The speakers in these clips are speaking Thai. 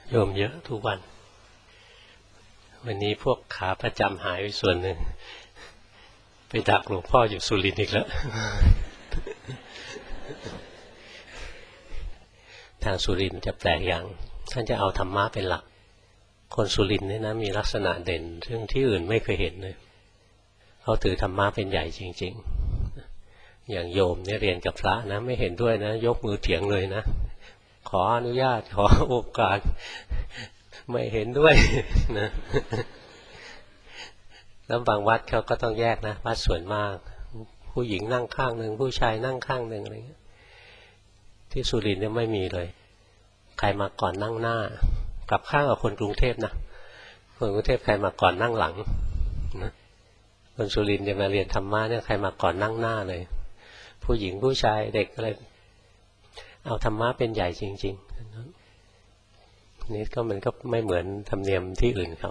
โยมเยอะทุกวันวันนี้พวกขาประจำหายไปส่วนหนึ่งไปดักหลวงพ่ออยู่สุรินทร์อีกแล้วทางสุรินทร์จะแปลกอย่างท่านจะเอาธรรมะเป็นหลักคนสุรินทร์เนี่ยนะมีลักษณะเด่นซึ่งที่อื่นไม่เคยเห็นเลยเขาถือธรรมะเป็นใหญ่จริงๆอย่างโยมเนี่ยเรียนกับพระนะไม่เห็นด้วยนะยกมือเถียงเลยนะขออนุญาตขอโอกาสไม่เห็นด้วยนะแล้วบางวัดเขาก็ต้องแยกนะวัดส่วนมากผู้หญิงนั่งข้างหนึ่งผู้ชายนั่งข้างหนึ่งอะไรเงี้ยที่สุรินทร์เนี่ยไม่มีเลยใครมาก่อนนั่งหน้ากลับข้างกับคนกรุงเทพนะคนกรุงเทพใครมาก่อนนั่งหลังนะคนสุรินทร์จะมาเรียนธรรมะเนี่ยใครมาก่อนนั่งหน้าเลยผู้หญิงผู้ชายเด็กอะไรเอาธรรมะเป็นใหญ่จริงๆนี่ก็มันก็ไม่เหมือนธรรมเนียมที่อื่นเขา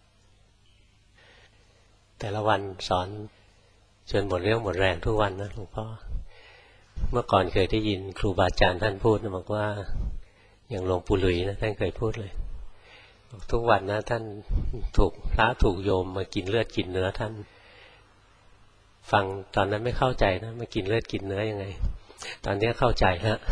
แต่ละวันสอนจนหมดเรี่ยวหมดแรงทุกวันนะหลวงพ่อเมื่อก่อนเคยได้ยินครูบาอาจารย์ท่านพูดนะบอกว่าอย่างหลวงปู่หลุยนะท่านเคยพูดเลยทุกวันนะท่านถูกพระถูกโยมมากินเลือดกินเนื้อท่านฟังตอนนั้นไม่เข้าใจนะมากินเลือดกินเนื้อยังไงตอนนี้เข้าใจฮะ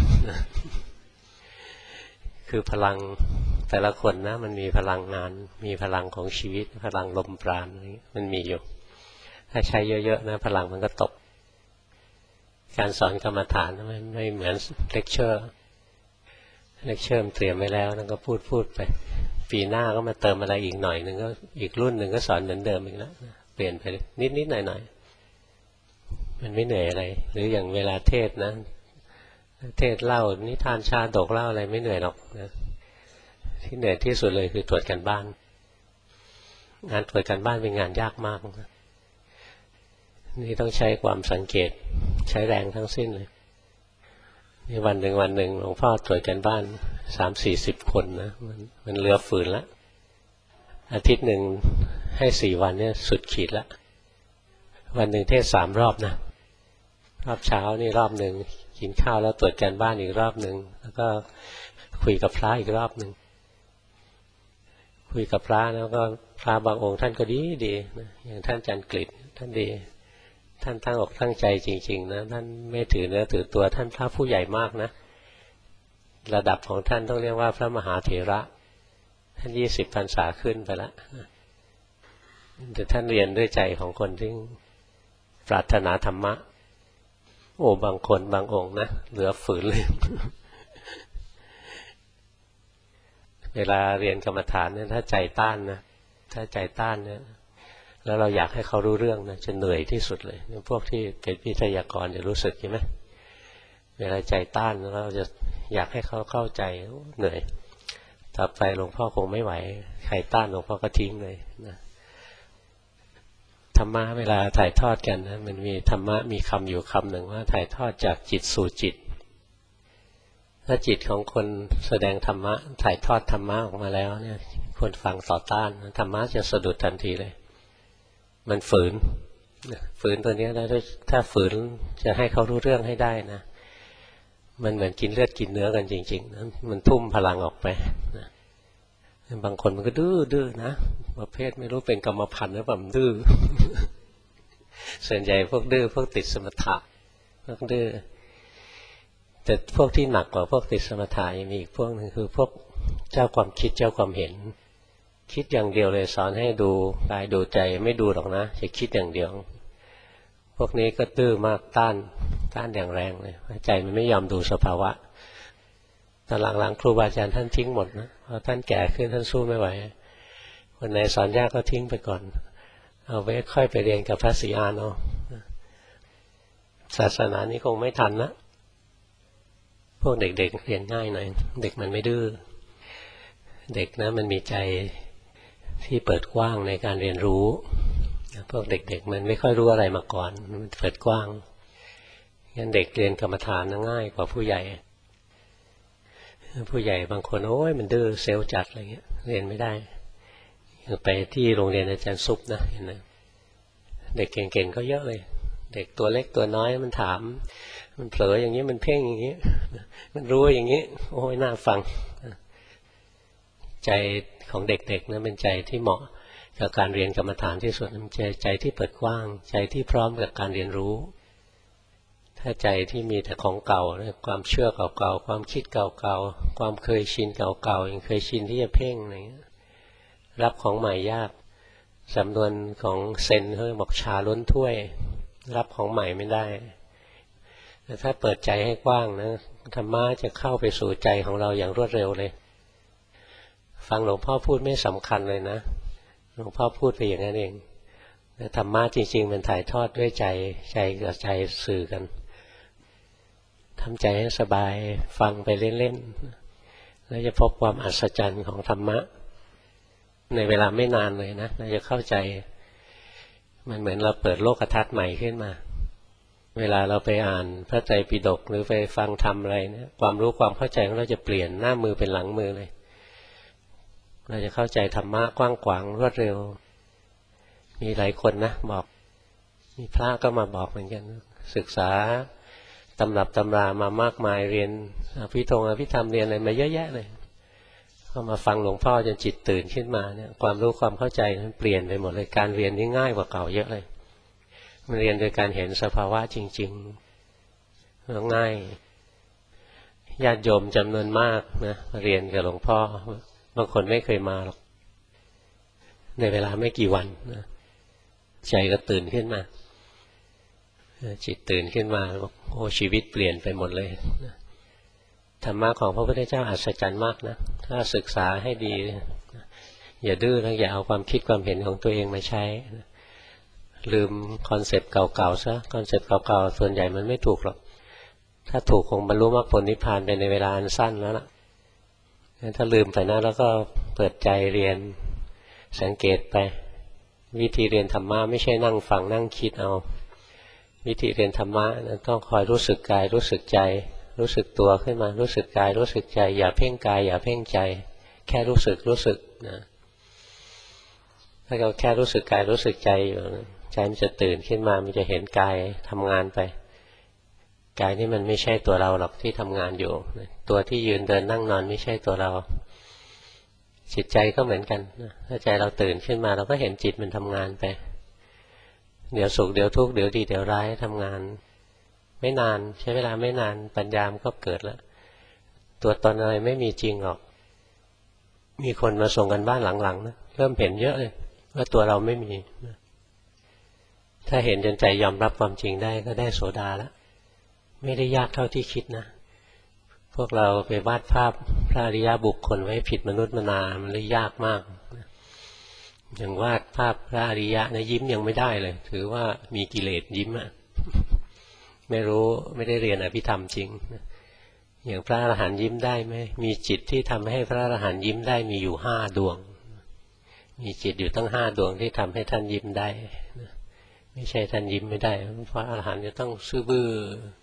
คือพลังแต่ละคนนะมันมีพลังงานมีพลังของชีวิตพลังลมปราณมันมีอยู่ถ้าใช้เยอะๆนะพลังมันก็ตกการสอนกรรมฐานไม่เหมือนเลคเชอร์มันเตรียมไว้แล้วแล้วก็พูดไปปีหน้าก็มาเติมอะไรอีกหน่อยนึงก็อีกรุ่นหนึ่งก็สอนเหมือนเดิมอีกแล้วเปลี่ยนไปนิดหน่อยมันไม่เหนื่อยอะไรหรืออย่างเวลาเทศนะเทศเล่านิทานชาดกเล่าอะไรไม่เหนื่อยหรอกนะที่เหนื่อยที่สุดเลยคือตรวจการบ้านงานตรวจการบ้านเป็นงานยากมากนะนี่ต้องใช้ความสังเกตใช้แรงทั้งสิ้นเลยนี่วันหนึ่งหลวงพ่อตรวจการบ้าน30-40 คนนะมันเหลือฝืนละอาทิตย์หนึ่งให้4 วันเนี่ยสุดขีดละวันหนึ่งเทศ3 รอบนะรอบเช้านี่รอบหนึ่งกินข้าวแล้วตรวจการบ้านอีกรอบหนึ่งแล้วก็คุยกับพระอีกรอบหนึ่งคุยกับพระแล้วก็พระบางองค์ท่านก็ดีนะอย่างท่านจันกฤษท่านดีท่านตั้งอกตั้งใจจริงๆนะท่านไม่ถือเนื้อถือตัวท่านพระผู้ใหญ่มากนะระดับของท่านต้องเรียกว่าพระมหาเถระท่าน20 พรรษาขึ้นไปแล้วแต่ท่านเรียนด้วยใจของคนที่ปรารถนาธรรมะโอ้บางคนบางองค์นะเหลือฝืนเลยเวลาเรียนกรรมฐานเนี่ยถ้าใจต้านนะถ้าใจต้านเนี่ยแล้วเราอยากให้เขารู้เรื่องนะจะเหนื่อยที่สุดเลยพวกที่เป็นวิทยากรจะรู้สึกใช่ไหมเวลาใจต้านแล้วเราจะอยากให้เขาเข้าใจเหนื่อยต่อไปหลวงพ่อคงไม่ไหวใครต้านหลวงพ่อก็ทิ้งเลยนะธรรมะเวลาถ่ายทอดกันนะมันมีธรรมะมีคำอยู่คำหนึ่งว่าถ่ายทอดจากจิตสู่จิตถ้าจิตของคนแสดงธรรมะถ่ายทอดธรรมะออกมาแล้วเนี่ยคนฟังต่อต้านธรรมะจะสะดุดทันทีเลยมันฝืนตัวนี้แล้วถ้าฝืนจะให้เขารู้เรื่องให้ได้นะมันเหมือนกินเลือดกินเนื้อกันจริงๆนะมันทุ่มพลังออกไปนะบางคนมันก็ดื้อนะประเภทไม่รู้เป็นกรรมพันธุ์หรือเปล่าดื้อส่วนใหญ่พวกดื้อพวกติดสมถะพวกดื้อแต่พวกที่หนักกว่าพวกติดสมถะยังมีอีกพวกนึงคือพวกเจ้าความคิดเจ้าความเห็นคิดอย่างเดียวเลยสอนให้ดูกายดูใจไม่ดูหรอกนะจะคิดอย่างเดียวพวกนี้ก็ดื้อมากต้านอย่างแรงเลยใจมันไม่ยอมดูสภาวะตอนหลังๆครูบาอาจารย์ท่านทิ้งหมดนะพอท่านแก่ขึ้นท่านสู้ไม่ไหวคนไหนสอนยากก็ทิ้งไปก่อนเอาไว้ค่อยไปเรียนกับพระศรีอานเอาศาสนานี้คงไม่ทันนะพวกเด็กๆเรียนง่ายหน่อยเด็กมันไม่ดื้อเด็กนะมันมีใจที่เปิดกว้างในการเรียนรู้พวกเด็กๆมันไม่ค่อยรู้อะไรมาก่อนมันเปิดกว้างงั้นเด็กเรียนกรรมฐานง่ายกว่าผู้ใหญ่บางคนโอ้ยมันดื้อเซลล์จัดอะไรเงี้ยเรียนไม่ได้ไปที่โรงเรียนอาจารย์ซุปนะเห็นไหมเด็กเก่งๆก็เยอะเลยเด็กตัวเล็กตัวน้อยมันถามมันเผลออย่างนี้มันเพ่งอย่างนี้มันรู้อย่างนี้โอ้ยน่าฟังใจของเด็กๆนะเป็นใจที่เหมาะกับการเรียนกรรมฐานที่สุดมันใจที่เปิดกว้างใจที่พร้อมกับการเรียนรู้ถ้าใจที่มีแต่ของเก่าความเชื่อเก่าๆความคิดเก่าๆความเคยชินเก่าๆยังเคยชินที่จะเพ่งอะไรเงี้ยรับของใหม่ยากสำนวนของเซนเขาบอกชาล้นถ้วยรับของใหม่ไม่ได้แต่ถ้าเปิดใจให้กว้างนะธรรมะจะเข้าไปสู่ใจของเราอย่างรวดเร็วเลยฟังหลวงพ่อพูดไม่สำคัญเลยนะหลวงพ่อพูดไปอย่างนั้นเองธรรมะจริงๆมันถ่ายทอดด้วยใจกับใจสื่อกันทำใจให้สบายฟังไปเล่นๆแล้วจะพบความอัศจรรย์ของธรรมะในเวลาไม่นานเลยนะเราจะเข้าใจมันเหมือนเราเปิดโลกทัศน์ใหม่ขึ้นมาเวลาเราไปอ่านพระไตรปิฎกหรือไปฟังธรรมอะไรเนี่ยความรู้ความเข้าใจของเราจะเปลี่ยนหน้ามือเป็นหลังมือเลยเราจะเข้าใจธรรมะกว้างขวางรวดเร็วมีหลายคนนะบอกมีพระก็มาบอกเหมือนกันศึกษาตำรับตำรามามากมายเรียนอภิธรรมเรียนอะไรมาเยอะแยะเลยพอมาฟังหลวงพ่อจนจิตตื่นขึ้นมาเนี่ยความรู้ความเข้าใจมันเปลี่ยนไปหมดเลยการเรียนนี่ง่ายกว่าเก่าเยอะเลยมันเรียนโดยการเห็นสภาวะจริงๆแล้วง่ายญาติโยมจำนวนมากนะเรียนกับหลวงพ่อบางคนไม่เคยมาหรอกในเวลาไม่กี่วันนะใจก็ตื่นขึ้นมาจิตตื่นขึ้นมาบอกโอ้ชีวิตเปลี่ยนไปหมดเลยธรรมะของพระพุทธเจ้าอัศจรรย์มากนะถ้าศึกษาให้ดีอย่าดื้อแล้วอย่าเอาความคิดความเห็นของตัวเองมาใช้ลืมคอนเซปต์เก่าๆซะคอนเซปต์เก่าๆส่วนใหญ่มันไม่ถูกหรอกถ้าถูกคงบรรลุมรรคผลนิพพานไปในเวลาอันสั้นแล้วล่ะถ้าลืมไปนะแล้วก็เปิดใจเรียนสังเกตไปวิธีเรียนธรรมะไม่ใช่นั่งฟังนั่งคิดเอาวิธีเรียนธรรมะต้องคอยรู้สึกกายรู้สึกใจรู้สึกตัวขึ้นมารู้สึกกายรู้สึกใจอย่าเพ่งกายอย่าเพ่งใจแค่รู้สึกนะถ้าเราแค่รู้สึกกายรู้สึกใจอยู่ใจมันจะตื่นขึ้นมามันจะเห็นกายทำงานไปกายนี่มันไม่ใช่ตัวเราหรอกที่ทำงานอยู่ตัวที่ยืนเดินนั่งนอนไม่ใช่ตัวเราจิตใจก็เหมือนกันถ้าใจเราตื่นขึ้นมาเราก็เห็นจิตมันทำงานไปเดี๋ยวสุขเดี๋ยวทุกข์เดี๋ยวดีเดี๋ยวร้ายทำงานไม่นานใช้เวลาไม่นานปัญญามันก็เกิดแล้วตัวตนอะไรไม่มีจริงหรอกมีคนมาส่งกันบ้านหลังๆนะเริ่มเห็นเยอะเลยว่าตัวเราไม่มีถ้าเห็นจนใจยอมรับความจริงได้ก็ได้โสดาแล้วไม่ได้ยากเท่าที่คิดนะพวกเราไปวาดภาพพระอริยบุคคลไว้ผิดมนุษย์มนามันเลยยากมากอย่างวาดภาพพระอริยะนะยิ้มยังไม่ได้เลยถือว่ามีกิเลสยิ้มอ่ะไม่รู้ไม่ได้เรียนอภิธรรมจริงอย่างพระอรหันต์ยิ้มได้ไหมมีจิตที่ทำให้พระอรหันต์ยิ้มได้มีอยู่5 ดวงมีจิตอยู่ตั้ง5 ดวงที่ทำให้ท่านยิ้มได้ไม่ใช่ท่านยิ้มไม่ได้พระอรหันต์จะต้องซื่อบื้อ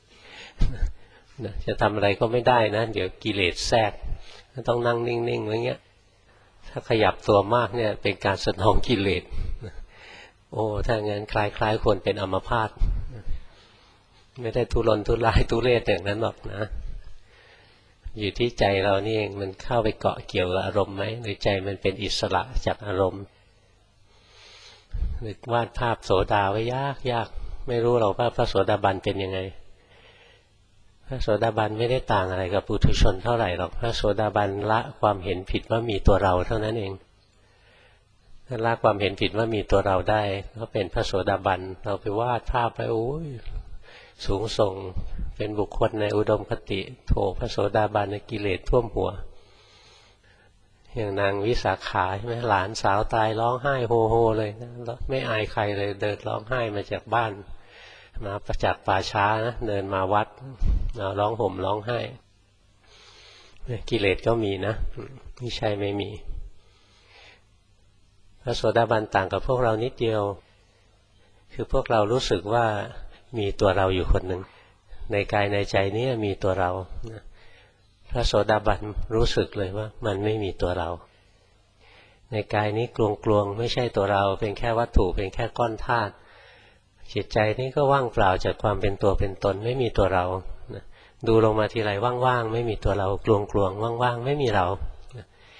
จะทำอะไรก็ไม่ได้นะเดี๋ยวกิเลสแทรกต้องนั่งนิ่งๆอะไรเงี้ยถ้าขยับตัวมากเนี่ยเป็นการสนองกิเลสโอ้ถ้างั้นคล้ายๆคนเป็นอัมพาตไม่ได้ทุรนทุรายทุเรศอย่างนั้นหรอกนะอยู่ที่ใจเรานี่เองมันเข้าไปเกาะเกี่ยวกับอารมณ์ไหมหรือใจมันเป็นอิสระจากอารมณ์หรือวาดภาพโสดาไว้ยากไม่รู้หรอกว่าพระโสดาบันเป็นยังไงพระโสดาบันไม่ได้ต่างอะไรกับปุถุชนเท่าไหร่หรอกพระโสดาบันละความเห็นผิดว่ามีตัวเราเท่านั้นเองถ้าละความเห็นผิดว่ามีตัวเราได้ก็เป็นพระโสดาบันเราไปวาดภาพไปโอ้ยสูงส่งเป็นบุคคลในอุดมคติโถพระโสดาบันกิเลสท่วมหัวอย่างนางวิสาขาใช่ไหมหลานสาวตายร้องไห้โฮโฮเลยนะไม่อายใครเลยเดินร้องไห้มาจากบ้านมาประจักษ์ป่าช้านะเดินมาวัดร้องห่มร้องไห้กิเลสก็มีนะไม่ใช่ไม่มีพระโสดาบันต่างกับพวกเรานิดเดียวคือพวกเรารู้สึกว่ามีตัวเราอยู่คนหนึ่งในกายในใจนี้มีตัวเราพระโสดาบันรู้สึกเลยว่ามันไม่มีตัวเราในกายนี้กลวงๆไม่ใช่ตัวเราเป็นแค่วัตถุเป็นแค่ก้อนธาตุจิตใจนี้ก็ว่างเปล่าจากความเป็นตัวเป็นตนไม่มีตัวเราดูลงมาทีไรว่างๆไม่มีตัวเรากลวงๆว่างๆไม่มีเรา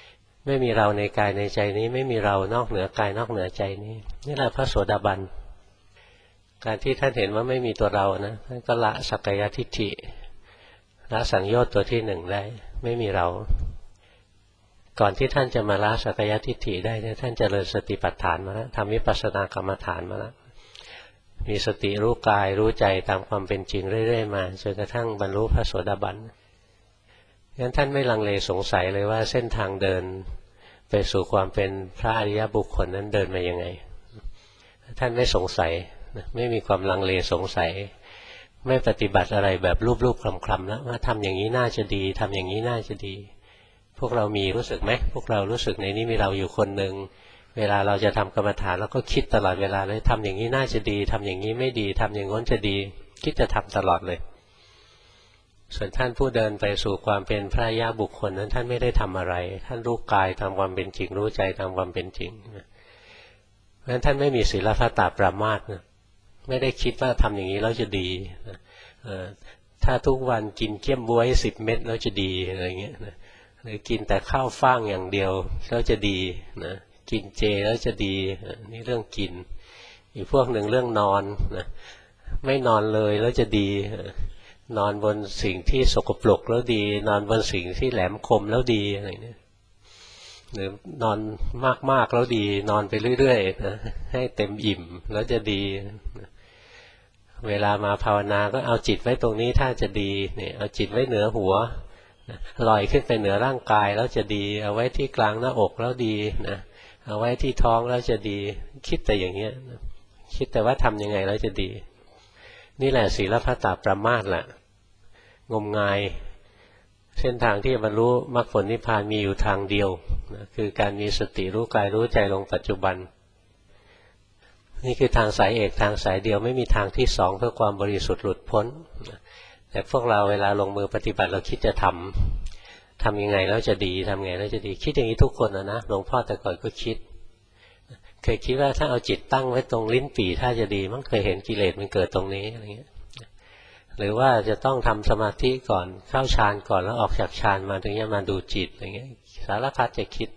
ไม่มีเราในกายในใจนี้ไม่มีเรานอกเหนือกายนอกเหนือใจนี้นี่แหละพระโสดาบันการที่ท่านเห็นว่าไม่มีตัวเรานะท่านก็ละสักกายทิฏฐิละสังโยชน์ตัวที่หนึ่งได้ไม่มีเราก่อนที่ท่านจะมาละสักกายทิฏฐิได้เนี่ยท่านเจริญสติปัฏฐานมาแล้วทำวิปัสสนากรรมฐานมาแล้วมีสติรู้กายรู้ใจตามความเป็นจริงเรื่อยๆมาจนกระทั่งบรรลุพระโสดาบันงั้นท่านไม่ลังเลสงสัยเลยว่าเส้นทางเดินไปสู่ความเป็นพระอริยบุคคลนั้นเดินมายังไงท่านไม่สงสัยไม่มีความลังเลสงสัยไม่ปฏิบัติอะไรแบบรูปๆคลำๆแล้วว่าทำอย่างนี้น่าจะดีทำอย่างนี้น่าจะดีพวกเรามีรู้สึกไหมพวกเรารู้สึกในนี้มีเราอยู่คนหนึ่งเวลาเราจะทำกรรมฐานเราก็คิดตลอดเวลาเลยทำอย่างนี้น่าจะดีทำอย่างนี้ไม่ดีทำอย่างง้นจะดีคิดจะทำตลอดเลยส่วนท่านผู้เดินไปสู่ความเป็นพระอริยบุคคลนั้นท่านไม่ได้ทำอะไรท่านรู้กายตามความเป็นจริงรู้ใจตามความเป็นจริงเพราะฉะนั้นท่านไม่มีศีลพัตตปรามาสนะไม่ได้คิดว่าทำอย่างนี้แล้วจะดีถ้าทุกวันกินเกี๊ยมบ๊วย10 เม็ดแล้วจะดีอะไรเงี้ยนะหรือกินแต่ข้าวฟ่างอย่างเดียวแล้วจะดีนะกินเจแล้วจะดีนี่เรื่องกินอีกพวกหนึ่งเรื่องนอนนะไม่นอนเลยแล้วจะดีนอนบนสิ่งที่สกปรกแล้วดีนอนบนสิ่งที่แหลมคมแล้วดีอะไรเนี่ยหรือนอนมากๆแล้วดีนอนไปเรื่อยๆนะให้เต็มอิ่มแล้วจะดีเวลามาภาวนาก็เอาจิตไว้ตรงนี้ถ้าจะดีเนี่ยเอาจิตไว้เหนือหัวลอยขึ้นไปเหนือร่างกายแล้วจะดีเอาไว้ที่กลางหน้าอกแล้วดีนะเอาไว้ที่ท้องแล้วจะดีคิดแต่อย่างเงี้ยคิดแต่ว่าทำยังไงแล้วจะดีนี่แหละศีลพัตตปรามาสแหละงมงายเส้นทางที่บรรลุมรรคผลนิพพานมีอยู่ทางเดียวนะคือการมีสติรู้กายรู้ใจลงปัจจุบันนี่คือทางสายเอกทางสายเดียวไม่มีทางที่สองเพื่อความบริสุทธิ์หลุดพ้นแต่พวกเราเวลาลงมือปฏิบัติเราคิดจะทำยังไงแล้วจะดีทำไงแล้วจะดีคิดอย่างนี้ทุกคนนะหลวงพ่อแต่ก่อนก็คิดเคยคิดว่าถ้าเอาจิตตั้งไว้ตรงลิ้นปี่ถ้าจะดีมันเคยเห็นกิเลสมันเกิดตรงนี้อะไรเงี้ยหรือว่าจะต้องทำสมาธิก่อนเข้าฌานก่อนแล้วออกจากฌานมาถึงจะมาดูจิตอะไรเงี้ยสารพัดจะคิด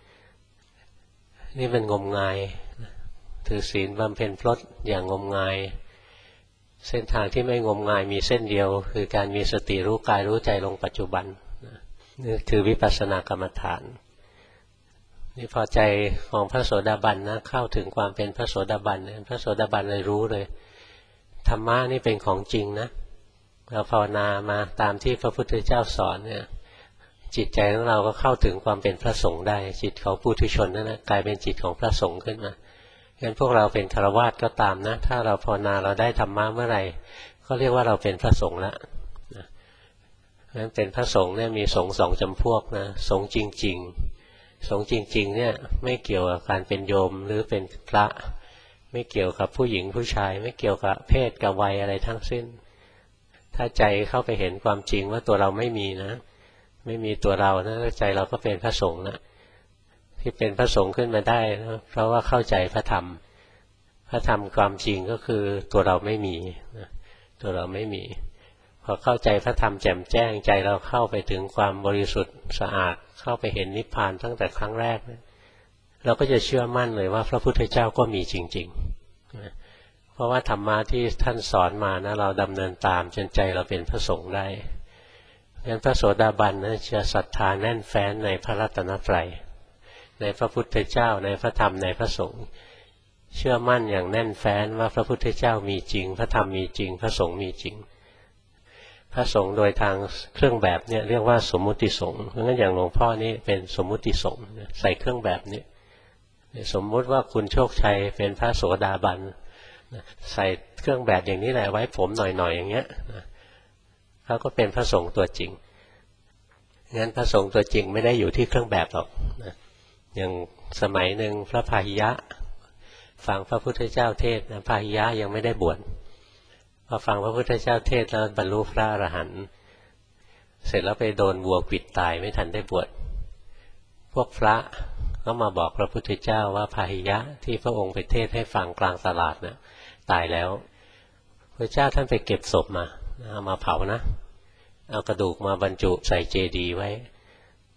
นี่เป็นงมงายถือศีลบำเพ็ญพรตอย่างงมงายเส้นทางที่ไม่งมงายมีเส้นเดียวคือการมีสติรู้กายรู้ใจลงปัจจุบันนี่คือวิปัสสนากรรมฐานนี่พอใจของพระโสดาบันนะเข้าถึงความเป็นพระโสดาบันพระโสดาบันเลยรู้เลยธรรมะนี่เป็นของจริงนะเราภาวนามาตามที่พระพุทธเจ้าสอนเนี่ยจิตใจของเราก็เข้าถึงความเป็นพระสงฆ์ได้จิตของปุถุชนนั่นนะกลายเป็นจิตของพระสงฆ์ขึ้นมางั้นพวกเราเป็นฆราวาสก็ตามนะถ้าเราภาวนาเราได้ธรรมะเมื่อไหร่ก็เรียกว่าเราเป็นพระสงฆ์ละงั้นเป็นพระสงฆ์เนี่ยมีสงฆ์2 จำพวกนะสงฆ์จริงๆสงฆ์จริงๆเนี่ยไม่เกี่ยวกับการเป็นโยมหรือเป็นพระไม่เกี่ยวกับผู้หญิงผู้ชายไม่เกี่ยวกับเพศกับวัยอะไรทั้งสิ้นถ้าใจเข้าไปเห็นความจริงว่าตัวเราไม่มีนะไม่มีตัวเรานะใจเราก็เป็นพระสงฆ์นะที่เป็นพระสงฆ์ขึ้นมาได้นะเพราะว่าเข้าใจพระธรรมความจริงก็คือตัวเราไม่มีนะตัวเราไม่มีพอเข้าใจพระธรรมแจ่มแจ้งใจเราเข้าไปถึงความบริสุทธิ์สะอาดเข้าไปเห็นนิพพานตั้งแต่ครั้งแรกนะเราก็จะเชื่อมั่นเลยว่าพระพุทธเจ้าก็มีจริงๆนะเพราะว่าธรรมะที่ท่านสอนมานะเราดำเนินตามจนใจเราเป็นพระสงฆ์ได้งั้นพระโสดาบันนะจะศรัทธาแน่นแฟ้นในพระรัตนตรัยในพระพุทธเจ้าในพระธรรมในพระสงฆ์เชื่อมั่นอย่างแน่นแฟ้นว่าพระพุทธเจ้ามีจริงพระธรรมมีจริงพระสงฆ์มีจริงพระสงฆ์โดยทางเครื่องแบบเนี่ยเรียกว่าสมมุติสงฆ์เพราะงั้นอย่างหลวงพ่อนี่เป็นสมมุติสงฆ์ใส่เครื่องแบบนี้สมมุติว่าคุณโชคชัยเป็นพระโสดาบันใส่เครื่องแบบอย่างนี้แหละไว้ผมหน่อยๆ อย่างเงี้ยเขาก็เป็นพระสงฆ์ตัวจริงงั้นพระสงฆ์ตัวจริงไม่ได้อยู่ที่เครื่องแบบหรอกอย่างสมัยหนึ่งพระพาหิยะฟังพระพุทธเจ้าเทศน์นะพาหิยะยังไม่ได้บวชพอฟังพระพุทธเจ้าเทศน์แล้วบรรลุพระอรหันต์เสร็จแล้วไปโดนวัวขวิดตายไม่ทันได้บวชพวกพระก็มาบอกพระพุทธเจ้าว่าพาหิยะที่พระองค์ไปเทศน์ให้ฟังกลางตลาดนะตายแล้วพระเจ้าท่านไปเก็บศพมาเอามาเผานะเอากระดูกมาบรรจุใส่เจดีย์ไว้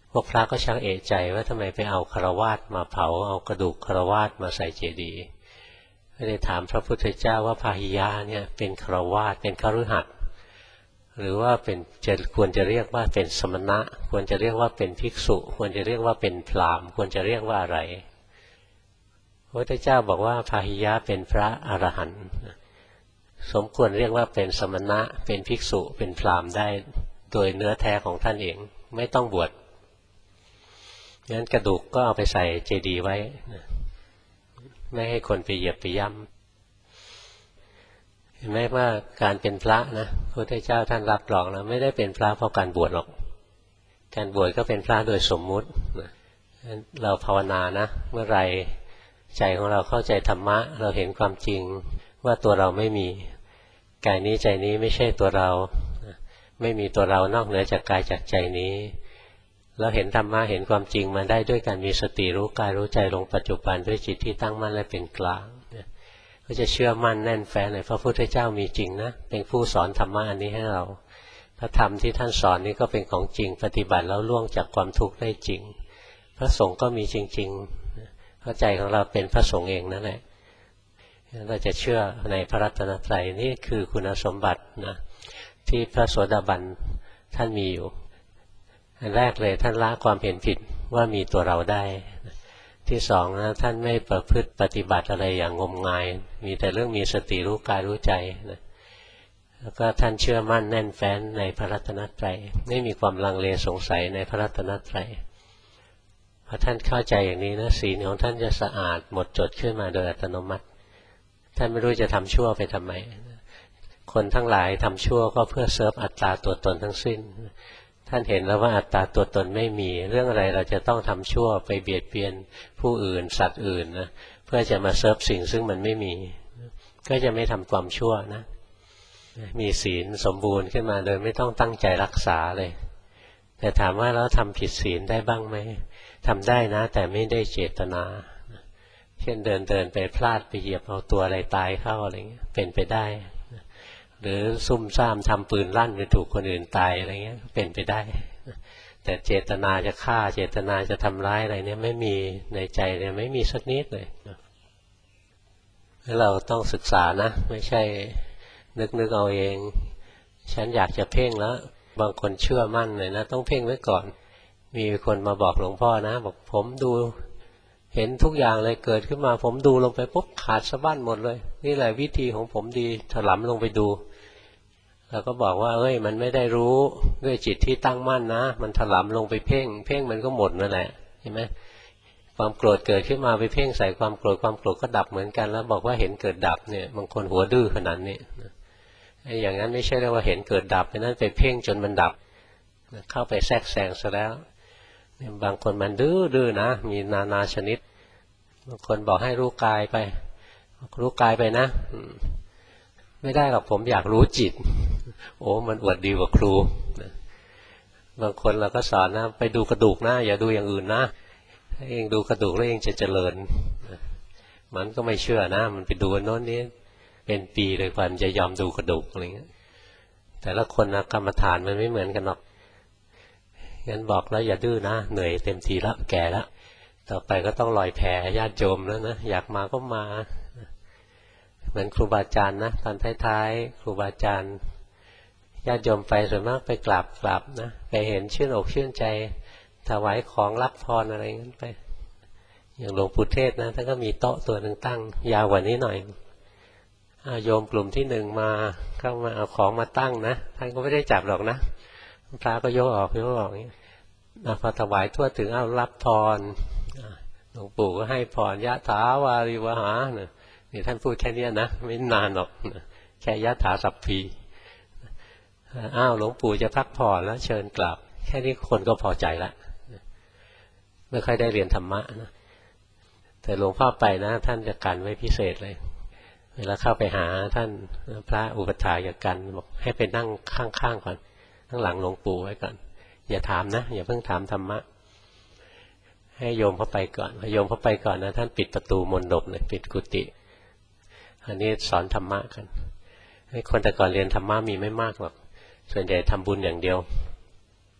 พวกพระก็ชักเอะใจว่าทำไมไปเอาฆราวาสมาเผาเอากระดูกฆราวาสมาใส่เจดีย์ก็เลยถามพระพุทธเจ้าว่าพาหิยะเนี่ยเป็นฆราวาสเป็นคฤหัสถ์หรือว่าควรจะเรียกว่าเป็นสมณะควรจะเรียกว่าเป็นภิกษุควรจะเรียกว่าเป็นพราหมณ์ควรจะเรียกว่าอะไรพระพุทธเจ้าบอกว่าพาหิยะเป็นพระอรหันต์สมควรเรียกว่าเป็นสมณะเป็นภิกษุเป็นพราหมณ์ได้โดยเนื้อแท้ของท่านเองไม่ต้องบวชงั้นกระดูกก็เอาไปใส่เจดีย์ไว้ไม่ให้คนไปเหยียบไปย่ำเห็นไหมว่าการเป็นพระนะพระพุทธเจ้าท่านรับรองแล้วไม่ได้เป็นพระเพราะการบวชหรอกการบวชก็เป็นพระโดยสมมุติเราภาวนานะเมื่อไรใจของเราเข้าใจธรรมะเราเห็นความจริงว่าตัวเราไม่มีกายนี้ใจนี้ไม่ใช่ตัวเราไม่มีตัวเรานอกเหนือจากกายจากใจนี้แล้วเห็นธรรมะเห็นความจริงมาได้ด้วยการมีสติรู้กายรู้ใจลงปัจจุบันด้วยจิตที่ตั้งมั่นและเป็นกลางก็จะเชื่อมั่นแน่นแฟ้นเลยพระพุทธเจ้ามีจริงนะเป็นผู้สอนธรรมะอันนี้ให้เราพระธรรมที่ท่านสอนนี้ก็เป็นของจริงปฏิบัติแล้วล่วงจากความทุกข์ได้จริงพระสงฆ์ก็มีจริงๆเพราะใจของเราเป็นพระสงฆ์เองนั่นแหละเราจะเชื่อในพระรัตนตรัยนี่คือคุณสมบัตินะที่พระโสดาบันท่านมีอยู่อันแรกเลยท่านละความเห็นผิดว่ามีตัวเราได้ที่สองนะท่านไม่ประพฤติปฏิบัติอะไรอย่างงมงายมีแต่เรื่องมีสติรู้กายรู้ใจนะแล้วก็ท่านเชื่อมั่นแน่นแฟ้นในพระรัตนตรัยไม่มีความลังเลสงสัยในพระรัตนตรัยพอท่านเข้าใจอย่างนี้นะศีลของท่านจะสะอาดหมดจดขึ้นมาโดยอัตโนมัติท่านไม่รู้จะทำชั่วไปทำไมคนทั้งหลายทำชั่วก็เพื่อเซิร์ฟอัตตาตัวตนทั้งสิ้นท่านเห็นแล้วว่าอัตตาตัวตนไม่มีเรื่องอะไรเราจะต้องทำชั่วไปเบียดเบียนผู้อื่นสัตว์อื่นนะเพื่อจะมาเซิร์ฟสิ่งซึ่งมันไม่มีก็จะไม่ทำความชั่วนะมีศีลสมบูรณ์ขึ้นมาโดยไม่ต้องตั้งใจรักษาเลยแต่ถามว่าแล้วทำผิดศีลได้บ้างไหมทำได้นะแต่ไม่ได้เจตนาเช่นเดินไปพลาดไปเหยียบเอาตัวอะไรตายเข้าอะไรเงี้ยเป็นไปได้หรือซุ่มซ่ามทำปืนลั่นไปถูกคนอื่นตายอะไรเงี้ยเป็นไปได้แต่เจตนาจะฆ่าเจตนาจะทำร้ายอะไรเนี่ยไม่มีในใจเนี่ยไม่มีสักนิดเลยแล้วเราต้องศึกษานะไม่ใช่นึกเอาเองฉันอยากจะเพ่งแล้วบางคนเชื่อมั่นเลยนะต้องเพ่งไว้ก่อนมีคนมาบอกหลวงพ่อนะบอกผมดูเห็นทุกอย่างเลยเกิดขึ้นมาผมดูลงไปปุ๊บขาดสะบั้นหมดเลยนี่แหละวิธีของผมดีถลำลงไปดูแล้วก็บอกว่ามันไม่ได้รู้ด้วยจิตที่ตั้งมั่นนะมันถลำลงไปเพ่งมันก็หมดนั่นแหละเห็นไหมความโกรธเกิดขึ้นมาไปเพ่งใส่ความโกรธก็ดับเหมือนกันแล้วบอกว่าเห็นเกิดดับเนี่ยบางคนหัวดื้อขนาดนี้อย่างนั้นไม่ใช่เรียกว่าเห็นเกิดดับนั่นไปเพ่งจนมันดับเข้าไปแทรกแซงซะแล้วบางคนมันดื้อนะมีนานาชนิดบางคนบอกให้รู้กายไปนะไม่ได้หรอกผมอยากรู้จิตโอ้มันอวดดีกว่าครูบางคนเราก็สอนนะไปดูกระดูกนะอย่าดูอย่างอื่นนะถ้าเองดูกระดูกแล้วเองจะเจริญมันก็ไม่เชื่อนะมันไปดูโน้นนี้เป็นปีเลยกว่ามันจะยอมดูกระดูกอะไรเงี้ยแต่ละคนนะกรรมฐานมันไม่เหมือนกันหรอกงั้นบอกแล้วอย่าดื้อนะเหนื่อยเต็มทีแล้วแก่แล้วต่อไปก็ต้องลอยแพญาติโยมแล้วนะอยากมาก็มาเหมือนครูบาอาจารย์นะตอนท้ายๆครูบาอาจารย์ญาติโยมไปส่วนมากไปกราบนะไปเห็นชื่นอกชื่นใจถวายของรับพรอะไรงั้นไปอย่างหลวงปู่เทศนะท่านก็มีโต๊ะตัวหนึ่งตั้งยาวกว่านี้หน่อยโยมกลุ่มที่หนึ่งมาเข้ามาเอาของมาตั้งนะท่านก็ไม่ได้จับหรอกนะพระก็ยกออกอย่างนี้พอถวายทั่วถึงเอารับพรหลวงปู่ก็ให้พรยะถาวาริวหานี่ท่านพูดแค่นี้นะไม่นานหรอกแค่ยะถาสัพพีหลวงปู่จะพักผ่อนแล้วเชิญกลับแค่นี้คนก็พอใจแล้วไม่ค่อยได้เรียนธรรมะนะแต่หลวงพ่อไปนะท่านจะกันไว้พิเศษเลยเวลาเข้าไปหาท่านพระอุปถากจะกันบอกให้ไปนั่งข้างๆก่อนข้างหลังหลวงปู่ไว้ก่อนอย่าถามนะอย่าเพิ่งถามธรรมะให้โยมเข้าไปก่อนพอโยมเข้าไปก่อนนะท่านปิดประตูมณฑปเลยปิดกุฏิอันนี้สอนธรรมะกันให้คนแต่ก่อนเรียนธรรมะมีไม่มากหรอกส่วนใหญ่ทำบุญอย่างเดียว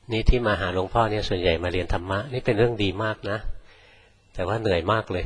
นี่ที่มาหาหลวงพ่อเนี่ยส่วนใหญ่มาเรียนธรรมะนี่เป็นเรื่องดีมากนะแต่ว่าเหนื่อยมากเลย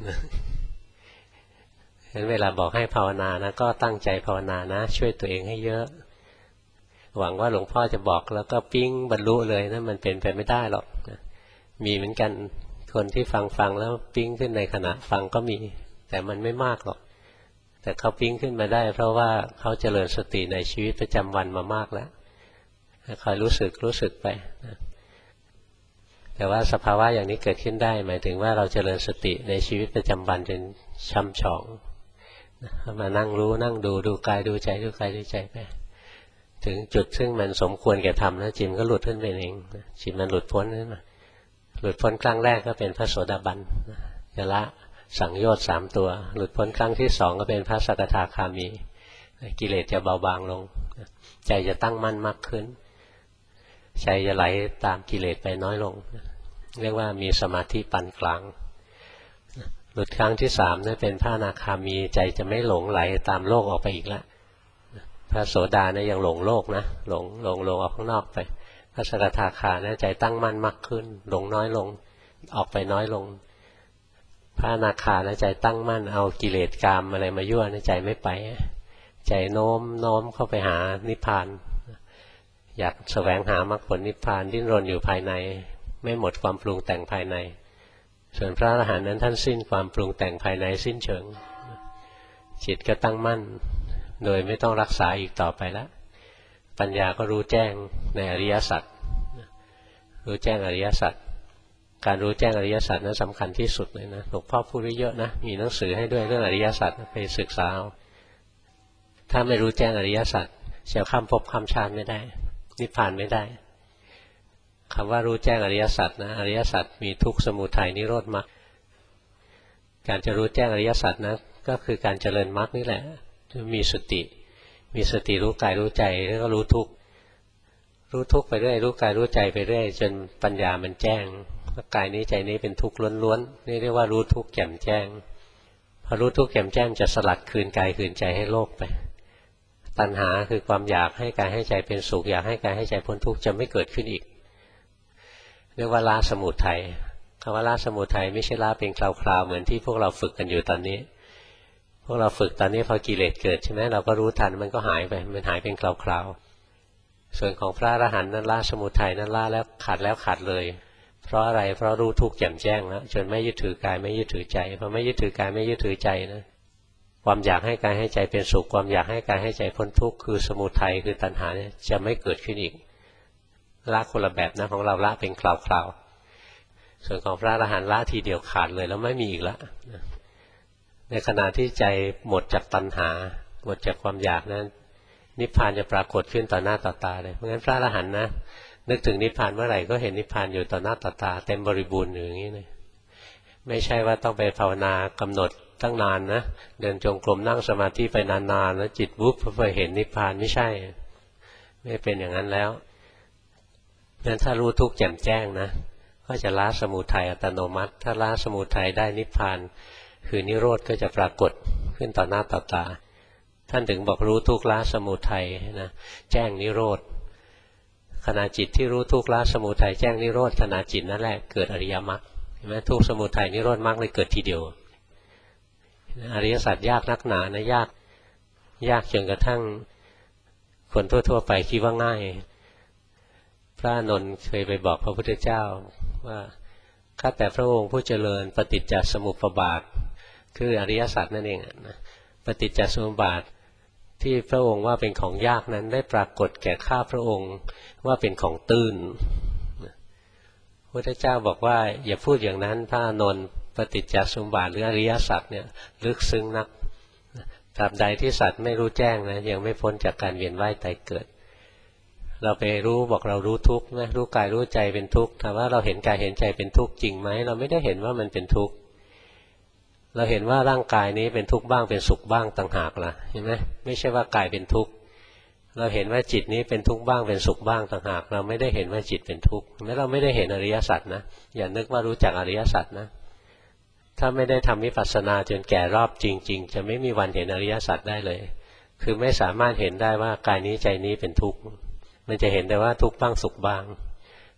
ฉะนั้นเวลาบอกให้ภาวนานะก็ตั้งใจภาวนานะช่วยตัวเองให้เยอะหวังว่าหลวงพ่อจะบอกแล้วก็ปิ้งบรรลุเลยนะมันเป็นไปไม่ได้หรอกมีเหมือนกันคนที่ฟังแล้วปิ้งขึ้นในขณะฟังก็มีแต่มันไม่มากหรอกแต่เขาปิ้งขึ้นมาได้เพราะว่าเขาเจริญสติในชีวิตประจำวันมามากแล้วคอยรู้สึกไปนะแต่ว่าสภาวะอย่างนี้เกิดขึ้นได้หมายถึงว่าเราเจริญสติในชีวิตประจำวันจนช่ำชองมานั่งรู้นั่งดูกายดูใจดูกายดูใจไปถึงจุดซึ่งมันสมควรแก่ทำแล้วจิตก็หลุดขึ้นไปเองจิตมันหลุดพ้นขึ้นมาหลุดพ้นครั้งแรกก็เป็นพระโสดาบันจะละสังโยชน์3ตัวหลุดพ้นครั้งที่2ก็เป็นพระสกทาคามีกิเลสจะเบาบางลงใจจะตั้งมั่นมากขึ้นใจจะไหลตามกิเลสไปน้อยลงเรียกว่ามีสมาธิปานกลางหลุดครั้งที่3นั่นเป็นพระอนาคามีใจจะไม่หลงไหลตามโลกออกไปอีกแล้วพระโสดาเนี่ยยังหลงโลกนะหลงออกข้างนอกไปพระสกทาคาเนี่ยใจตั้งมั่นมากขึ้นหลงน้อยลงออกไปน้อยลงพระอนาคาเนี่ยใจตั้งมั่นเอากิเลสกามอะไรมายั่วใจไม่ไปใจโน้มเข้าไปหานิพพานอยากแสวงหามรรคผลนิพพานดิ้นรนอยู่ภายในไม่หมดความปรุงแต่งภายในส่วนพระอรหันต์นั้นท่านสิ้นความปรุงแต่งภายในสิ้นเชิงจิตก็ตั้งมั่นโดยไม่ต้องรักษาอีกต่อไปแล้วปัญญาก็รู้แจ้งในอริยสัจรู้แจ้งอริยสัจการรู้แจ้งอริยสัจนั้นสำคัญที่สุดเลยนะหลวงพ่อพูดไว้เยอะนะมีหนังสือให้ด้วยเรื่องอริยสัจไปศึกษาเอาถ้าไม่รู้แจ้งอริยสัจจะข้ามภพข้ามชาติไม่ได้นิพพานไม่ได้คำว่ารู้แจ้งอริยสัจนะอริยสัจมีทุกข์สมุทัยนิโรธมรรคการจะรู้แจ้งอริยสัจนะก็คือการเจริญมรรคนี่แหละมีสติรู้กายรู้ใจแล้วก็รู้ทุกข์ไปเรื่อยรู้กายรู้ใจไปเรื่อยจนปัญญามันแจ้งว่ากายนี้ใจนี้เป็นทุกข์ล้วนๆนี่เรียกว่ารู้ทุกข์แจ่มแจ้งพอรู้ทุกข์แจ่มแจ้งจะสลัดคืนกายคืนใจให้โลกไปตัณหาคือความอยากให้กายให้ใจเป็นสุขอยากให้กายให้ใจพ้นทุกข์จะไม่เกิดขึ้นอีกเรียกว่าละสมุทัยคำว่าละสมุทัยไม่ใช่ละเป็นคราวๆเหมือนที่พวกเราฝึกกันอยู่ตอนนี้พวกเราฝึกตอนนี้พอกิเลสเกิดใช่ไหมเราก็รู้ทันมันก็หายไปมันหายเป็นคราวๆส่วนของพระอรหันต์นั้นละสมุทัยนั้นละแล้วขาดเลยเพราะอะไรเพราะรู้ทุกข์แจ่มแจ้งแล้วจนไม่ยึดถือกายไม่ยึดถือใจพอไม่ยึดถือกายไม่ยึดถือใจนะความอยากให้กายให้ใจเป็นสุขความอยากให้กายให้ใจพ้นทุกข์คือสมุทัยคือตัณหาเนี่ยจะไม่เกิดขึ้นอีกละคนละแบบนะของเราละเป็นคราวๆส่วนของพระอรหันต์ละทีเดียวขาดเลยแล้วไม่มีอีกละในขณะที่ใจหมดจากตัณหาหมดจากความอยากนั้นนิพพานจะปรากฏขึ้นต่อหน้าต่อตาเลยเพราะงั้นพระอรหันต์นะนึกถึงนิพพานเมื่อไหร่ก็เห็นนิพพานอยู่ต่อหน้าต่อตาเต็มบริบูรณ์อยู่อย่างนี้เลยไม่ใช่ว่าต้องไปภาวนากำหนดตั้งนานนะเดินจงกรมนั่งสมาธิไปนานๆแล้วจิตวุบไปเห็นนิพพานไม่ใช่ไม่เป็นอย่างนั้นแล้วงั้นถ้ารู้ทุกข์แจ่มแจ้งนะก็จะละสมุทัยอัตโนมัติถ้าละสมุทัยได้นิพพานคือนิโรธก็จะปรากฏขึ้นต่อหน้าต่อตาท่านถึงบอกรู้ทุกข์ละสมุทัยนะแจ้งนิโรธขณะจิตที่รู้ทุกข์ละสมุทัยแจ้งนิโรธขณะจิตนั่นแหละเกิดอริยมรรคเห็นไหมทุกข์สมุทัยนิโรธมรรคเลยเกิดทีเดียวอริยสัจยากนักหนานะยากจนกระทั่งคนทั่วๆไปคิดว่าง่ายพระอานนท์เคยไปบอกพระพุทธเจ้าว่าข้าแต่พระองค์ผู้เจริญปฏิจจสมุปบาทคืออริยสัจนั่นเองนะปฏิจจสมุปบาทที่พระองค์ว่าเป็นของยากนั้นได้ปรากฏแก่ข้าพระองค์ว่าเป็นของตื้นพระพุทธเจ้าบอกว่าอย่าพูดอย่างนั้นพระอานนท์ปฏิจจสมุปบาทหรืออริยสัจเนี่ยลึกซึ้งนักตราบใดที่สัตว์ไม่รู้แจ้งนะยังไม่พ้นจากการเวียนว่ายตายเกิดเราไปรู้บอกเรารู้ทุกข์นะรู้กายรู้ใจเป็นทุกข์ถามว่าเราเห็นกายเห็นใจเป็นทุกข์จริงไหมเราไม่ได้เห็นว่ามันเป็นทุกข์เราเห็นว่าร่างกายนี้เป็นทุกข์บ้างเป็นสุขบ้างต่างหากล่ะเห็นไหมไม่ใช่ว่ากายเป็นทุกข์เราเห็นว่าจิตนี้เป็นทุกข์บ้างเป็นสุขบ้างต่างหากเราไม่ได้เห็นว่าจิตเป็นทุกข์และเราไม่ได้เห็นอริยสัจนะอย่านึกว่ารู้จักอริยสัจนะถ้าไม่ได้ทำวิปัสสนาจนแก่รอบจริงๆจะไม่มีวันเห็นอริยสัจได้เลยคือไม่สามารถเห็นได้ว่ากายนี้ใจนี้เป็นทุกข์มันจะเห็นแต่ว่าทุกข์บ้างสุขบ้าง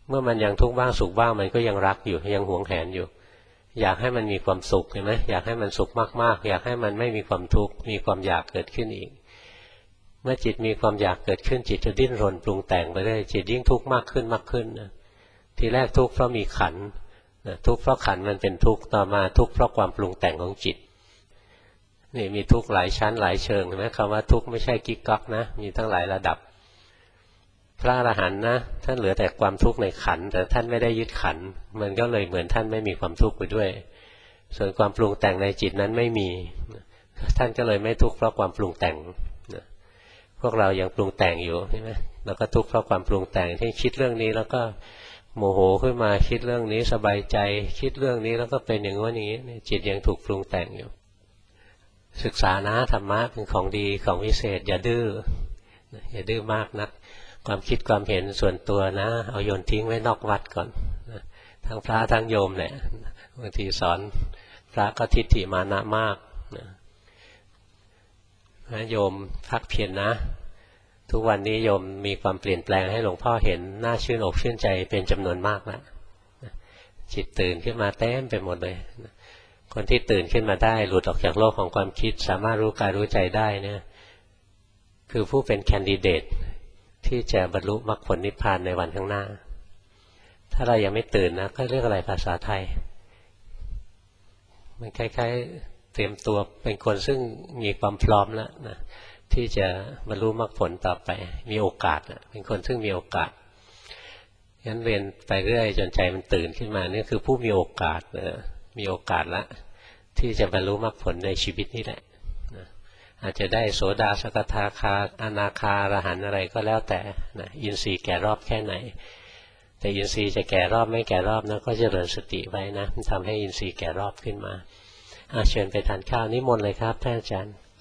เมื่อมันยังทุกข์บ้างสุขบ้างมันก็ยังรักอยู่ยังหวงแหนอยู่อยากให้มันมีความสุขเห็นไหมอยากให้มันสุขมากๆอยากให้มันไม่มีความทุกข์มีความอยากเกิดขึ้นอีกเมื่อจิตมีความอยากเกิดขึ้นจิตจะดิ้นรนปรุงแต่งไปเรื่อยจิตยิ่งทุกข์มากขึ้นมากขึ้นนะทีแรกทุกข์เพราะมีขันธ์ทุกข์เพราะขันธ์มันเป็นทุกข์ต่อมาทุกข์เพราะความปรุงแต่งของจิตนี่มีทุกข์หลายชั้นหลายเชิงเห็นไหมคำว่าทุกข์ไม่ใช่กิ๊กก๊อกนะมีทั้งหลายระดับพระอรหันต์นะท่านเหลือแต่ความทุกข์ในขันธ์แต่ท่านไม่ได้ยึดขันธ์มันก็เลยเหมือนท่านไม่มีความทุกข์ไปด้วยส่วนความปรุงแต่งในจิตนั้นไม่มีท่านก็เลยไม่ทุกข์เพราะความปรุงแต่งพวกเรายังปรุงแต่งอยู่ใช่ไหมแล้วก็ทุกข์เพราะความปรุงแต่งที่คิดเรื่องนี้แล้วก็โมโหขึ้นมาคิดเรื่องนี้สบายใจคิดเรื่องนี้แล้วก็เป็นอย่างนี้จิตยังถูกปรุงแต่งอยู่ศึกษานะธรรมะเป็นของดีของวิเศษอย่าดื้ออย่าดื้อมากนักความคิดความเห็นส่วนตัวนะเอาโยนทิ้งไว้นอกวัดก่อนทั้งพระทั้งโยมแหละบางทีสอนพระก็ทิฏฐิมานะมากนะโยมพักเพียรนะทุกวันนี้โยมมีความเปลี่ยนแปลงให้หลวงพ่อเห็นน่าชื่นอกชื่นใจเป็นจำนวนมากแล้วจิตตื่นขึ้นมาเต็มไปหมดเลยคนที่ตื่นขึ้นมาได้หลุดออกจากโลกของความคิดสามารถรู้กายรู้ใจได้เนี่ยคือผู้เป็นแคนดิเดตที่จะบรรลุมรรคผลนิพพานในวันข้างหน้าถ้าเรายังไม่ตื่นนะก็เรียกอะไรภาษาไทยมันคล้ายๆเตรียมตัวเป็นคนซึ่งมีความพร้อมแล้วนะที่จะบรรลุมรรคผลต่อไปมีโอกาสเป็นคนซึ่งมีโอกาสงั้นเรียนไปเรื่อยจนใจมันตื่นขึ้นมานี่คือผู้มีโอกาสมีโอกาสละที่จะบรรลุมรรคผลในชีวิตนี้แหละอาจจะได้โสดาสกทาคาอนาคาอรหันต์อะไรก็แล้วแต่นะอินทรีย์แก่รอบแค่ไหนแต่อินทรีย์จะแก่รอบไม่แก่รอบนะก็เจริญสติไว้นะมันทำให้อินทรีย์แก่รอบขึ้นมาเชิญไปทานข้าวนิมนต์เลยครับท่านอาจารย์